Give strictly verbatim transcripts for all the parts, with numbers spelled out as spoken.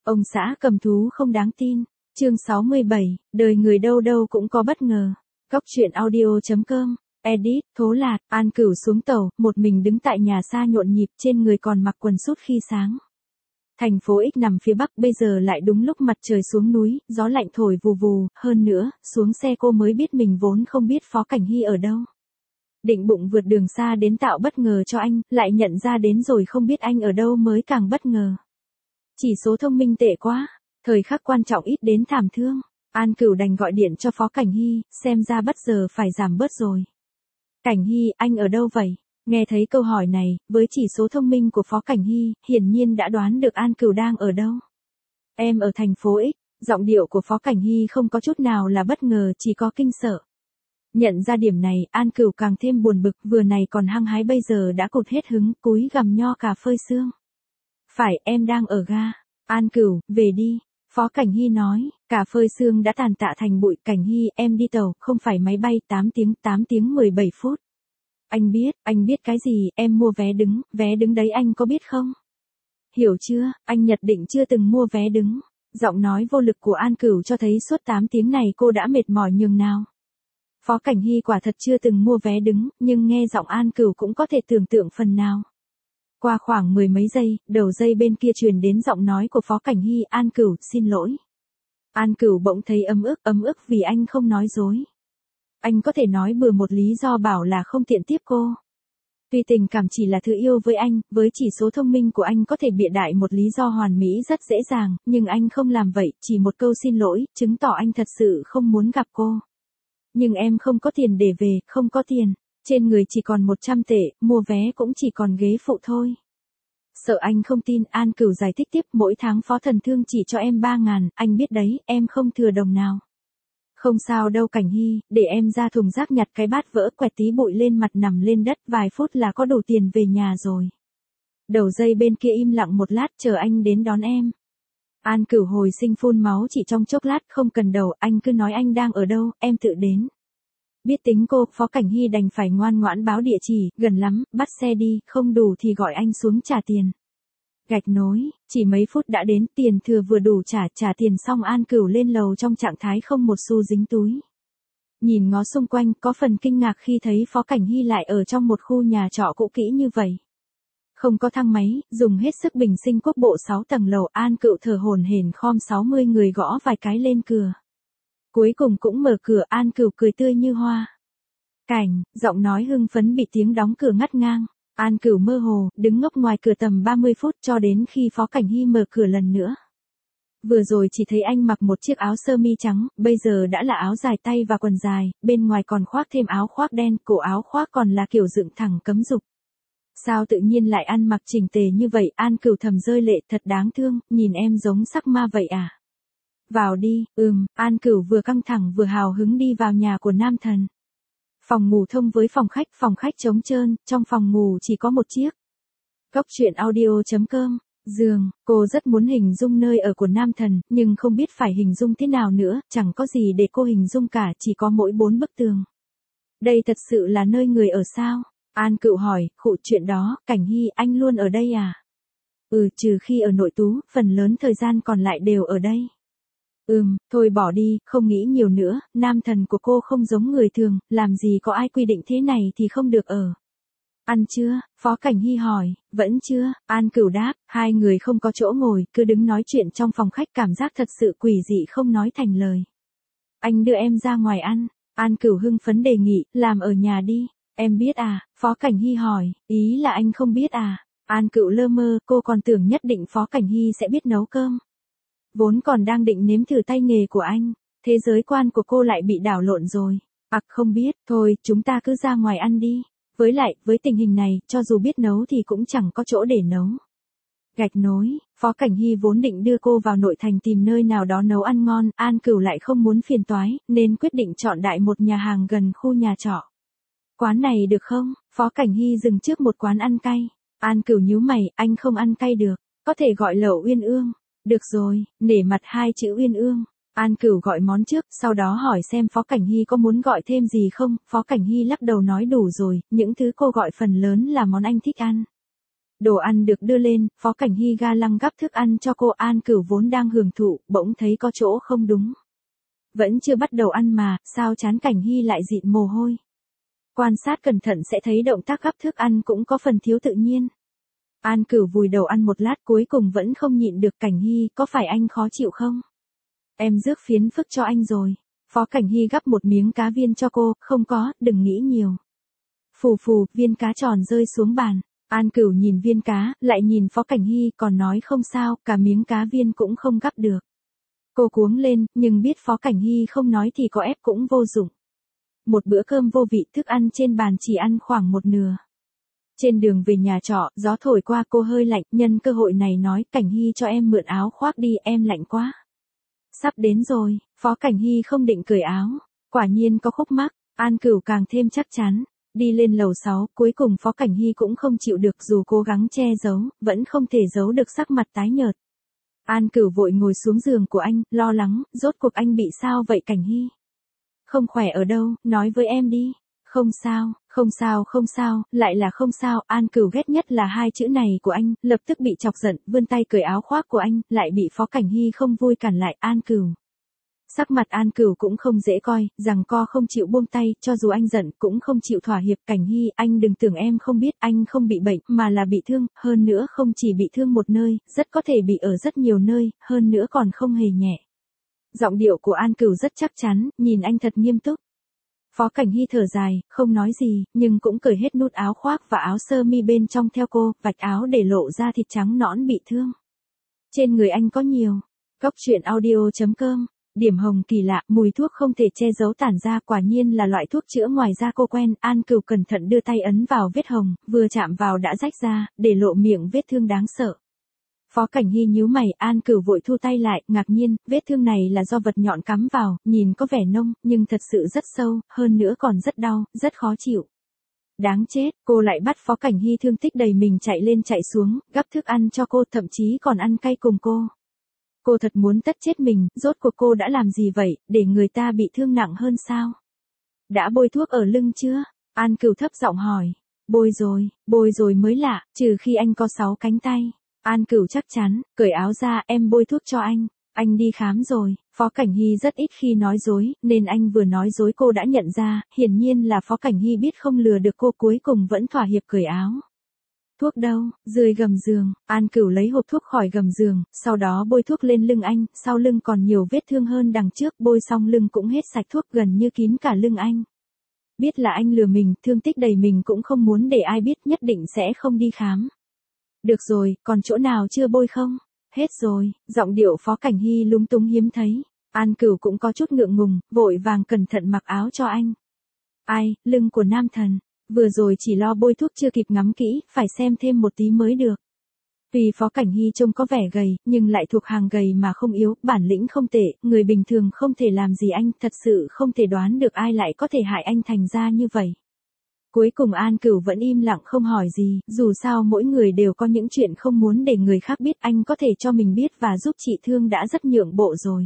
Ông xã cầm thú không đáng tin. Chương sáu mươi bảy, đời người đâu đâu cũng có bất ngờ. Góc truyện audio chấm com. Edit, Thố Lạt, An Cửu xuống tàu, một mình đứng tại nhà xa nhộn nhịp, trên người còn mặc quần sút khi sáng. Thành phố X nằm phía bắc, bây giờ lại đúng lúc mặt trời xuống núi, gió lạnh thổi vù vù, hơn nữa, xuống xe cô mới biết mình vốn không biết Phó Cảnh Hy ở đâu. Định bụng vượt đường xa đến tạo bất ngờ cho anh, lại nhận ra đến rồi không biết anh ở đâu mới càng bất ngờ. Chỉ số thông minh tệ quá, thời khắc quan trọng ít đến thảm thương. An Cửu đành gọi điện cho Phó Cảnh Hy, xem ra bất giờ phải giảm bớt rồi. Cảnh Hy, anh ở đâu vậy? Nghe thấy câu hỏi này, với chỉ số thông minh của Phó Cảnh Hy, hiển nhiên đã đoán được An Cửu đang ở đâu. Em ở thành phố X, giọng điệu của Phó Cảnh Hy không có chút nào là bất ngờ, chỉ có kinh sợ. Nhận ra điểm này, An Cửu càng thêm buồn bực, vừa này còn hăng hái bây giờ đã cụt hết hứng, cúi gằm nho cà phơi xương. Phải, em đang ở ga. An Cửu, về đi. Phó Cảnh Hy nói, cà phơi xương đã tàn tạ thành bụi. Cảnh Hy, em đi tàu, không phải máy bay, tám tiếng, tám tiếng mười bảy phút. Anh biết, anh biết cái gì, em mua vé đứng, vé đứng đấy anh có biết không? Hiểu chưa, anh nhất định chưa từng mua vé đứng. Giọng nói vô lực của An Cửu cho thấy suốt tám tiếng này cô đã mệt mỏi nhường nào. Phó Cảnh Hy quả thật chưa từng mua vé đứng, nhưng nghe giọng An Cửu cũng có thể tưởng tượng phần nào. Qua khoảng mười mấy giây, đầu dây bên kia truyền đến giọng nói của Phó Cảnh Hy, An Cửu, xin lỗi. An Cửu bỗng thấy ấm ức, ấm ức vì anh không nói dối. Anh có thể nói bừa một lý do bảo là không tiện tiếp cô. Tuy tình cảm chỉ là thứ yêu với anh, với chỉ số thông minh của anh có thể bịa đại một lý do hoàn mỹ rất dễ dàng, nhưng anh không làm vậy, chỉ một câu xin lỗi, chứng tỏ anh thật sự không muốn gặp cô. Nhưng em không có tiền để về, không có tiền. Trên người chỉ còn một trăm tệ, mua vé cũng chỉ còn ghế phụ thôi. Sợ anh không tin, An Cửu giải thích tiếp, mỗi tháng Phó Thần Thương chỉ cho em ba ngàn, anh biết đấy, em không thừa đồng nào. Không sao đâu Cảnh Hy, để em ra thùng rác nhặt cái bát vỡ, quẹt tí bụi lên mặt nằm lên đất, vài phút là có đủ tiền về nhà rồi. Đầu dây bên kia im lặng một lát, chờ anh đến đón em. An Cửu hồi sinh phun máu chỉ trong chốc lát, không cần đầu, anh cứ nói anh đang ở đâu, em tự đến. Biết tính cô, Phó Cảnh Hy đành phải ngoan ngoãn báo địa chỉ, gần lắm, bắt xe đi, không đủ thì gọi anh xuống trả tiền. Gạch nối, chỉ mấy phút đã đến, tiền thừa vừa đủ trả, trả tiền xong An Cửu lên lầu trong trạng thái không một xu dính túi. Nhìn ngó xung quanh, có phần kinh ngạc khi thấy Phó Cảnh Hy lại ở trong một khu nhà trọ cũ kỹ như vậy. Không có thang máy, dùng hết sức bình sinh quốc bộ sáu tầng lầu, An Cửu thở hổn hển khom sáu mươi người gõ vài cái lên cửa. Cuối cùng cũng mở cửa, An Cửu cười tươi như hoa. Cảnh, giọng nói hưng phấn bị tiếng đóng cửa ngắt ngang. An Cửu mơ hồ, đứng ngốc ngoài cửa tầm ba mươi phút cho đến khi Phó Cảnh Hy mở cửa lần nữa. Vừa rồi chỉ thấy anh mặc một chiếc áo sơ mi trắng, bây giờ đã là áo dài tay và quần dài, bên ngoài còn khoác thêm áo khoác đen, cổ áo khoác còn là kiểu dựng thẳng cấm dục. Sao tự nhiên lại ăn mặc chỉnh tề như vậy, An Cửu thầm rơi lệ, thật đáng thương, nhìn em giống sắc ma vậy à? Vào đi, ừm, An Cửu vừa căng thẳng vừa hào hứng đi vào nhà của nam thần. Phòng ngủ thông với phòng khách, phòng khách trống trơn, trong phòng ngủ chỉ có một chiếc. Góc truyện audio chấm com, giường, cô rất muốn hình dung nơi ở của nam thần, nhưng không biết phải hình dung thế nào nữa, chẳng có gì để cô hình dung cả, chỉ có mỗi bốn bức tường. Đây thật sự là nơi người ở sao? An Cửu hỏi, khụ chuyện đó, Cảnh Hy, anh luôn ở đây à? Ừ, trừ khi ở nội tú, phần lớn thời gian còn lại đều ở đây. Ừm, thôi bỏ đi, không nghĩ nhiều nữa, nam thần của cô không giống người thường, làm gì có ai quy định thế này thì không được ở. Ăn chưa? Phó Cảnh Hy hỏi, vẫn chưa, An Cửu đáp, hai người không có chỗ ngồi, cứ đứng nói chuyện trong phòng khách, cảm giác thật sự quỷ dị không nói thành lời. Anh đưa em ra ngoài ăn, An Cửu hưng phấn đề nghị, làm ở nhà đi, em biết à, Phó Cảnh Hy hỏi, ý là anh không biết à, An Cửu lơ mơ, cô còn tưởng nhất định Phó Cảnh Hy sẽ biết nấu cơm. Vốn còn đang định nếm thử tay nghề của anh, thế giới quan của cô lại bị đảo lộn rồi. Ặc không biết, thôi, chúng ta cứ ra ngoài ăn đi. Với lại, với tình hình này, cho dù biết nấu thì cũng chẳng có chỗ để nấu. Gạch nối, Phó Cảnh Hy vốn định đưa cô vào nội thành tìm nơi nào đó nấu ăn ngon, An Cửu lại không muốn phiền toái, nên quyết định chọn đại một nhà hàng gần khu nhà trọ. Quán này được không? Phó Cảnh Hy dừng trước một quán ăn cay. An Cửu nhíu mày, anh không ăn cay được, có thể gọi lẩu uyên ương. Được rồi, nể mặt hai chữ uyên ương. An Cửu gọi món trước, sau đó hỏi xem Phó Cảnh Hy có muốn gọi thêm gì không, Phó Cảnh Hy lắc đầu nói đủ rồi, những thứ cô gọi phần lớn là món anh thích ăn. Đồ ăn được đưa lên, Phó Cảnh Hy ga lăng gắp thức ăn cho cô. An Cửu vốn đang hưởng thụ, bỗng thấy có chỗ không đúng. Vẫn chưa bắt đầu ăn mà, sao trán Cảnh Hy lại dịn mồ hôi. Quan sát cẩn thận sẽ thấy động tác gắp thức ăn cũng có phần thiếu tự nhiên. An Cửu vùi đầu ăn một lát cuối cùng vẫn không nhịn được. Cảnh Hy, có phải anh khó chịu không? Em rước phiến phức cho anh rồi. Phó Cảnh Hy gắp một miếng cá viên cho cô, không có, đừng nghĩ nhiều. Phù phù, viên cá tròn rơi xuống bàn. An Cửu nhìn viên cá, lại nhìn Phó Cảnh Hy, còn nói không sao, cả miếng cá viên cũng không gắp được. Cô cuống lên, nhưng biết Phó Cảnh Hy không nói thì có ép cũng vô dụng. Một bữa cơm vô vị, thức ăn trên bàn chỉ ăn khoảng một nửa. Trên đường về nhà trọ, gió thổi qua, cô hơi lạnh, nhân cơ hội này nói, Cảnh Hy cho em mượn áo khoác đi, em lạnh quá. Sắp đến rồi, Phó Cảnh Hy không định cởi áo. Quả nhiên có khúc mắc, An Cửu càng thêm chắc chắn. Đi lên lầu sáu, cuối cùng Phó Cảnh Hy cũng không chịu được, dù cố gắng che giấu, vẫn không thể giấu được sắc mặt tái nhợt. An Cửu vội ngồi xuống giường của anh, lo lắng, rốt cuộc anh bị sao vậy Cảnh Hy? Không khỏe ở đâu, nói với em đi. Không sao, không sao không sao, lại là không sao. An Cửu ghét nhất là hai chữ này của anh, lập tức bị chọc giận, vươn tay cởi áo khoác của anh, lại bị Phó Cảnh Hy không vui cản lại. An Cửu. Sắc mặt An Cửu cũng không dễ coi, rằng co không chịu buông tay, cho dù anh giận cũng không chịu thỏa hiệp. Cảnh Hy, anh đừng tưởng em không biết, anh không bị bệnh, mà là bị thương, hơn nữa không chỉ bị thương một nơi, rất có thể bị ở rất nhiều nơi, hơn nữa còn không hề nhẹ. Giọng điệu của An Cửu rất chắc chắn, nhìn anh thật nghiêm túc. Phó Cảnh Hy thở dài, không nói gì, nhưng cũng cởi hết nút áo khoác và áo sơ mi bên trong theo cô, vạch áo để lộ ra thịt trắng nõn bị thương. Trên người anh có nhiều. Góc truyện audio chấm com. Điểm hồng kỳ lạ, mùi thuốc không thể che giấu tản ra, quả nhiên là loại thuốc chữa ngoài da cô quen. An Cửu cẩn thận đưa tay ấn vào vết hồng, vừa chạm vào đã rách ra, để lộ miệng vết thương đáng sợ. Phó Cảnh Hy nhíu mày, An Cửu vội thu tay lại, ngạc nhiên, vết thương này là do vật nhọn cắm vào, nhìn có vẻ nông, nhưng thật sự rất sâu, hơn nữa còn rất đau, rất khó chịu. Đáng chết, cô lại bắt Phó Cảnh Hy thương tích đầy mình chạy lên chạy xuống, gắp thức ăn cho cô, thậm chí còn ăn cay cùng cô. Cô thật muốn tất chết mình, rốt cuộc cô đã làm gì vậy, để người ta bị thương nặng hơn sao? Đã bôi thuốc ở lưng chưa? An Cửu thấp giọng hỏi. Bôi rồi, bôi rồi mới lạ, trừ khi anh có sáu cánh tay. An Cửu chắc chắn, cởi áo ra, em bôi thuốc cho anh. Anh đi khám rồi. Phó Cảnh Hy rất ít khi nói dối, nên anh vừa nói dối cô đã nhận ra, hiển nhiên là Phó Cảnh Hy biết không lừa được cô, cuối cùng vẫn thỏa hiệp cởi áo. Thuốc đâu? Dưới gầm giường. An Cửu lấy hộp thuốc khỏi gầm giường, sau đó bôi thuốc lên lưng anh, sau lưng còn nhiều vết thương hơn đằng trước, bôi xong lưng cũng hết sạch thuốc, gần như kín cả lưng anh. Biết là anh lừa mình, thương tích đầy mình cũng không muốn để ai biết, nhất định sẽ không đi khám. Được rồi, còn chỗ nào chưa bôi không? Hết rồi. Giọng điệu Phó Cảnh Hy lúng túng hiếm thấy. An Cửu cũng có chút ngượng ngùng, vội vàng cẩn thận mặc áo cho anh. Ai, lưng của nam thần. Vừa rồi chỉ lo bôi thuốc chưa kịp ngắm kỹ, phải xem thêm một tí mới được. Tuy Phó Cảnh Hy trông có vẻ gầy, nhưng lại thuộc hàng gầy mà không yếu, bản lĩnh không tệ, người bình thường không thể làm gì anh, thật sự không thể đoán được ai lại có thể hại anh thành ra như vậy. Cuối cùng An Cửu vẫn im lặng không hỏi gì, dù sao mỗi người đều có những chuyện không muốn để người khác biết, anh có thể cho mình biết và giúp chị thương đã rất nhượng bộ rồi.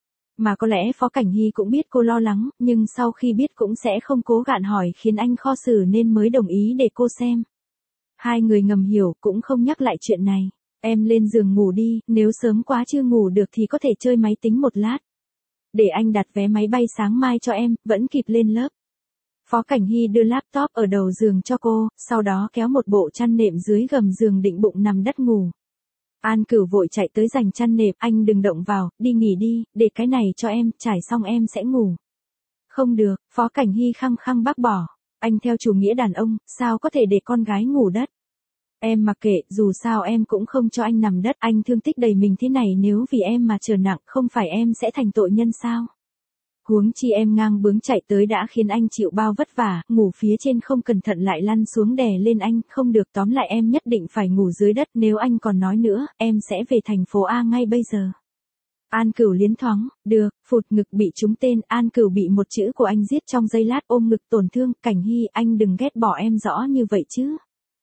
Mà có lẽ Phó Cảnh Hy cũng biết cô lo lắng, nhưng sau khi biết cũng sẽ không cố gạn hỏi, khiến anh khó xử nên mới đồng ý để cô xem. Hai người ngầm hiểu, cũng không nhắc lại chuyện này. Em lên giường ngủ đi, nếu sớm quá chưa ngủ được thì có thể chơi máy tính một lát. Để anh đặt vé máy bay sáng mai cho em, vẫn kịp lên lớp. Phó Cảnh Hy đưa laptop ở đầu giường cho cô, sau đó kéo một bộ chăn nệm dưới gầm giường định bụng nằm đất ngủ. An Cửu vội chạy tới giành chăn nệm, anh đừng động vào, đi nghỉ đi, để cái này cho em, trải xong em sẽ ngủ. Không được, Phó Cảnh Hy khăng khăng bác bỏ. Anh theo chủ nghĩa đàn ông, sao có thể để con gái ngủ đất? Em mặc kệ, dù sao em cũng không cho anh nằm đất, anh thương tích đầy mình thế này, nếu vì em mà trở nặng, không phải em sẽ thành tội nhân sao? Huống chi em ngang bướng chạy tới đã khiến anh chịu bao vất vả, ngủ phía trên không cẩn thận lại lăn xuống đè lên anh, không được, tóm lại em nhất định phải ngủ dưới đất, nếu anh còn nói nữa, em sẽ về thành phố A ngay bây giờ. An Cửu liến thoáng, được, phụt, ngực bị trúng tên, An Cửu bị một chữ của anh giết trong giây lát, ôm ngực tổn thương. Cảnh Hy, anh đừng ghét bỏ em rõ như vậy chứ.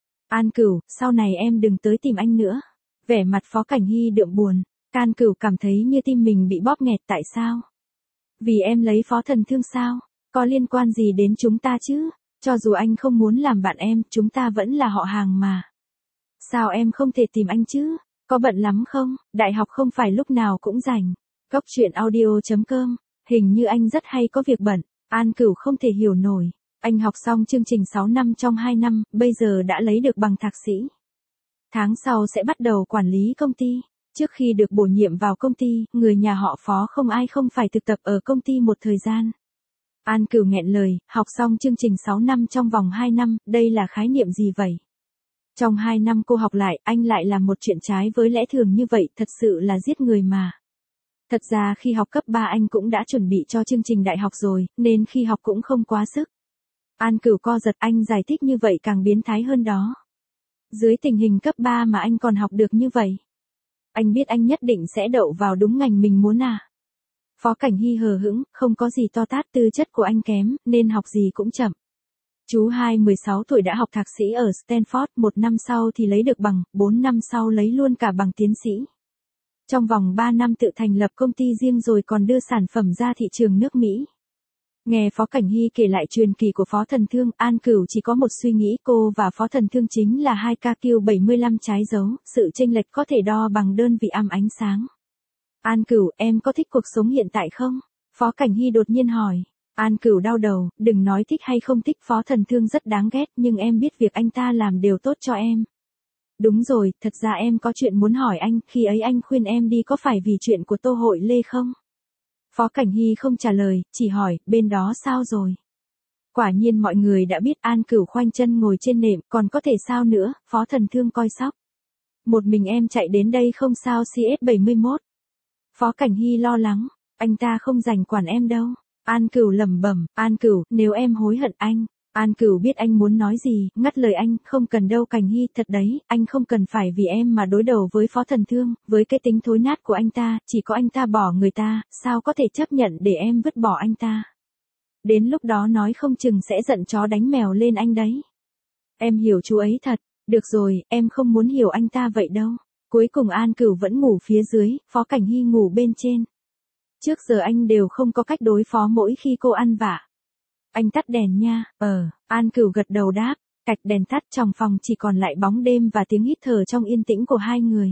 An Cửu, sau này em đừng tới tìm anh nữa. Vẻ mặt Phó Cảnh Hy đượm buồn. An Cửu cảm thấy như tim mình bị bóp nghẹt, tại sao? Vì em lấy Phó Thần Thương sao? Có liên quan gì đến chúng ta chứ? Cho dù anh không muốn làm bạn em, chúng ta vẫn là họ hàng mà. Sao em không thể tìm anh chứ? Có bận lắm không? Đại học không phải lúc nào cũng rảnh. Góc chuyện audio chấm com. Hình như anh rất hay có việc bận. An Cửu không thể hiểu nổi. Anh học xong chương trình sáu năm trong hai năm, bây giờ đã lấy được bằng thạc sĩ. Tháng sau sẽ bắt đầu quản lý công ty. Trước khi được bổ nhiệm vào công ty, người nhà họ Phó không ai không phải thực tập ở công ty một thời gian. An Cửu nghẹn lời, học xong chương trình sáu năm trong vòng hai năm, đây là khái niệm gì vậy? Trong hai năm cô học lại, anh lại làm một chuyện trái với lẽ thường như vậy, thật sự là giết người mà. Thật ra khi học cấp ba anh cũng đã chuẩn bị cho chương trình đại học rồi, nên khi học cũng không quá sức. An Cửu co giật, anh giải thích như vậy càng biến thái hơn đó. Dưới tình hình cấp ba mà anh còn học được như vậy. Anh biết anh nhất định sẽ đậu vào đúng ngành mình muốn à. Phó Cảnh Hy hờ hững, không có gì to tát, tư chất của anh kém, nên học gì cũng chậm. Chú hai mười sáu tuổi đã học thạc sĩ ở Stanford, một năm sau thì lấy được bằng, bốn năm sau lấy luôn cả bằng tiến sĩ. Trong vòng ba năm tự thành lập công ty riêng rồi còn đưa sản phẩm ra thị trường nước Mỹ. Nghe Phó Cảnh Hy kể lại truyền kỳ của Phó Thần Thương, An Cửu chỉ có một suy nghĩ, cô và Phó Thần Thương chính là hai ca kiu bảy mươi lăm trái dấu, sự chênh lệch có thể đo bằng đơn vị âm ánh sáng. An Cửu, em có thích cuộc sống hiện tại không? Phó Cảnh Hy đột nhiên hỏi. An Cửu đau đầu, đừng nói thích hay không thích, Phó Thần Thương rất đáng ghét, nhưng em biết việc anh ta làm đều tốt cho em. Đúng rồi, thật ra em có chuyện muốn hỏi anh, khi ấy anh khuyên em đi có phải vì chuyện của Tô Hội Lê không? Phó Cảnh Hy không trả lời, chỉ hỏi, bên đó sao rồi? Quả nhiên mọi người đã biết. An Cửu khoanh chân ngồi trên nệm, còn có thể sao nữa, Phó Thần Thương coi sóc. Một mình em chạy đến đây không sao, xê ét bảy mươi mốt. Phó Cảnh Hy lo lắng, anh ta không rảnh quản em đâu. An Cửu lẩm bẩm, An Cửu, nếu em hối hận anh. An Cửu biết anh muốn nói gì, ngắt lời anh, không cần đâu Cảnh Hy, thật đấy, anh không cần phải vì em mà đối đầu với Phó Thần Thương, với cái tính thối nát của anh ta, chỉ có anh ta bỏ người ta, sao có thể chấp nhận để em vứt bỏ anh ta. Đến lúc đó nói không chừng sẽ giận chó đánh mèo lên anh đấy. Em hiểu chú ấy thật, được rồi, em không muốn hiểu anh ta vậy đâu. Cuối cùng An Cửu vẫn ngủ phía dưới, Phó Cảnh Hy ngủ bên trên. Trước giờ anh đều không có cách đối phó mỗi khi cô ăn vạ. Anh tắt đèn nha, ờ, An Cửu gật đầu đáp, cạch đèn tắt, trong phòng chỉ còn lại bóng đêm và tiếng hít thở trong yên tĩnh của hai người.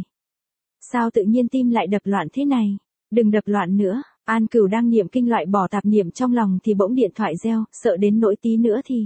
Sao tự nhiên tim lại đập loạn thế này? Đừng đập loạn nữa, An Cửu đang niệm kinh loại bỏ tạp niệm trong lòng thì bỗng điện thoại reo, sợ đến nỗi tí nữa thì.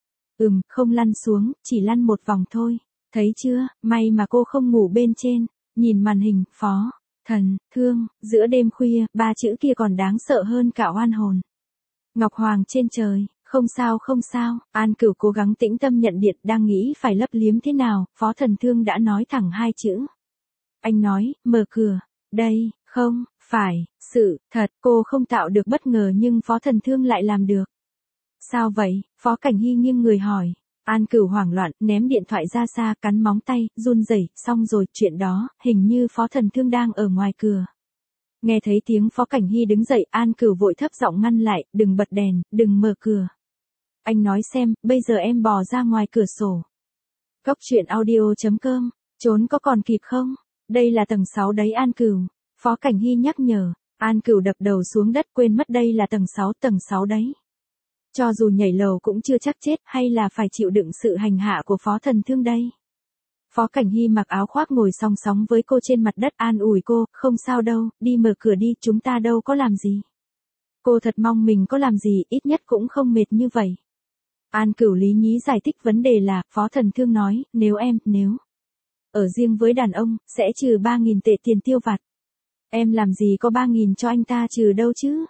Ừm, không lăn xuống, chỉ lăn một vòng thôi. Thấy chưa, may mà cô không ngủ bên trên, nhìn màn hình, Phó Thần Thương, giữa đêm khuya, ba chữ kia còn đáng sợ hơn cả oan hồn. Ngọc Hoàng trên trời, không sao không sao, An Cửu cố gắng tĩnh tâm nhận điện, đang nghĩ phải lấp liếm thế nào, Phó Thần Thương đã nói thẳng hai chữ. Anh nói, mở cửa, đây, không, phải, sự, thật, cô không tạo được bất ngờ nhưng Phó Thần Thương lại làm được. Sao vậy, Phó Cảnh Hy nghiêng người hỏi. An Cửu hoảng loạn, ném điện thoại ra xa, cắn móng tay, run rẩy, xong rồi, chuyện đó, hình như Phó Thần Thương đang ở ngoài cửa. Nghe thấy tiếng Phó Cảnh Hy đứng dậy, An Cửu vội thấp giọng ngăn lại, đừng bật đèn, đừng mở cửa. Anh nói xem, bây giờ em bò ra ngoài cửa sổ. Góc chuyện audio chấm com, trốn có còn kịp không? Đây là tầng sáu đấy An Cửu. Phó Cảnh Hy nhắc nhở, An Cửu đập đầu xuống đất, quên mất đây là tầng sáu, tầng sáu đấy. Cho dù nhảy lầu cũng chưa chắc chết, hay là phải chịu đựng sự hành hạ của Phó Thần Thương đây. Phó Cảnh Hy mặc áo khoác ngồi song sóng với cô trên mặt đất, an ủi cô, không sao đâu, đi mở cửa đi, chúng ta đâu có làm gì. Cô thật mong mình có làm gì, ít nhất cũng không mệt như vậy. An Cửu lý nhí giải thích vấn đề là, Phó Thần Thương nói, nếu em, nếu ở riêng với đàn ông, sẽ trừ ba nghìn tệ tiền tiêu vặt. Em làm gì có ba nghìn cho anh ta trừ đâu chứ.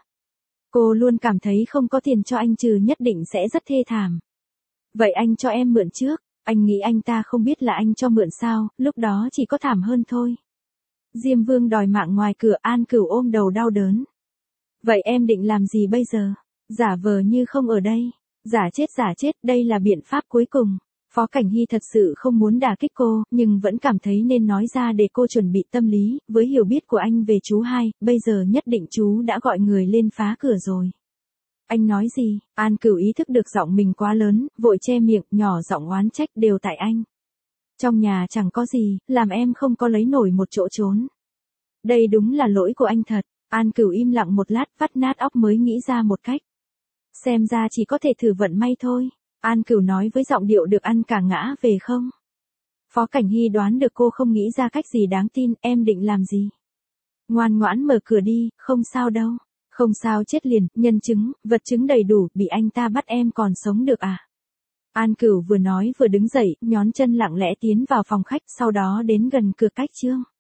Cô luôn cảm thấy không có tiền cho anh trừ nhất định sẽ rất thê thảm. Vậy anh cho em mượn trước, anh nghĩ anh ta không biết là anh cho mượn sao, lúc đó chỉ có thảm hơn thôi. Diêm Vương đòi mạng ngoài cửa, An Cửu ôm đầu đau đớn. Vậy em định làm gì bây giờ? Giả vờ như không ở đây. Giả chết giả chết, đây là biện pháp cuối cùng. Phó Cảnh Hy thật sự không muốn đả kích cô, nhưng vẫn cảm thấy nên nói ra để cô chuẩn bị tâm lý, với hiểu biết của anh về chú hai, bây giờ nhất định chú đã gọi người lên phá cửa rồi. Anh nói gì? An Cửu ý thức được giọng mình quá lớn, vội che miệng, nhỏ giọng oán trách, đều tại anh. Trong nhà chẳng có gì, làm em không có lấy nổi một chỗ trốn. Đây đúng là lỗi của anh thật. An Cửu im lặng một lát, vắt nát óc mới nghĩ ra một cách. Xem ra chỉ có thể thử vận may thôi. An Cửu nói với giọng điệu được ăn cả ngã về không. Phó Cảnh Hy đoán được cô không nghĩ ra cách gì đáng tin, em định làm gì? Ngoan ngoãn mở cửa đi, không sao đâu. Không sao chết liền, nhân chứng, vật chứng đầy đủ, bị anh ta bắt em còn sống được à? An Cửu vừa nói vừa đứng dậy, nhón chân lặng lẽ tiến vào phòng khách, sau đó đến gần cửa cách Trương.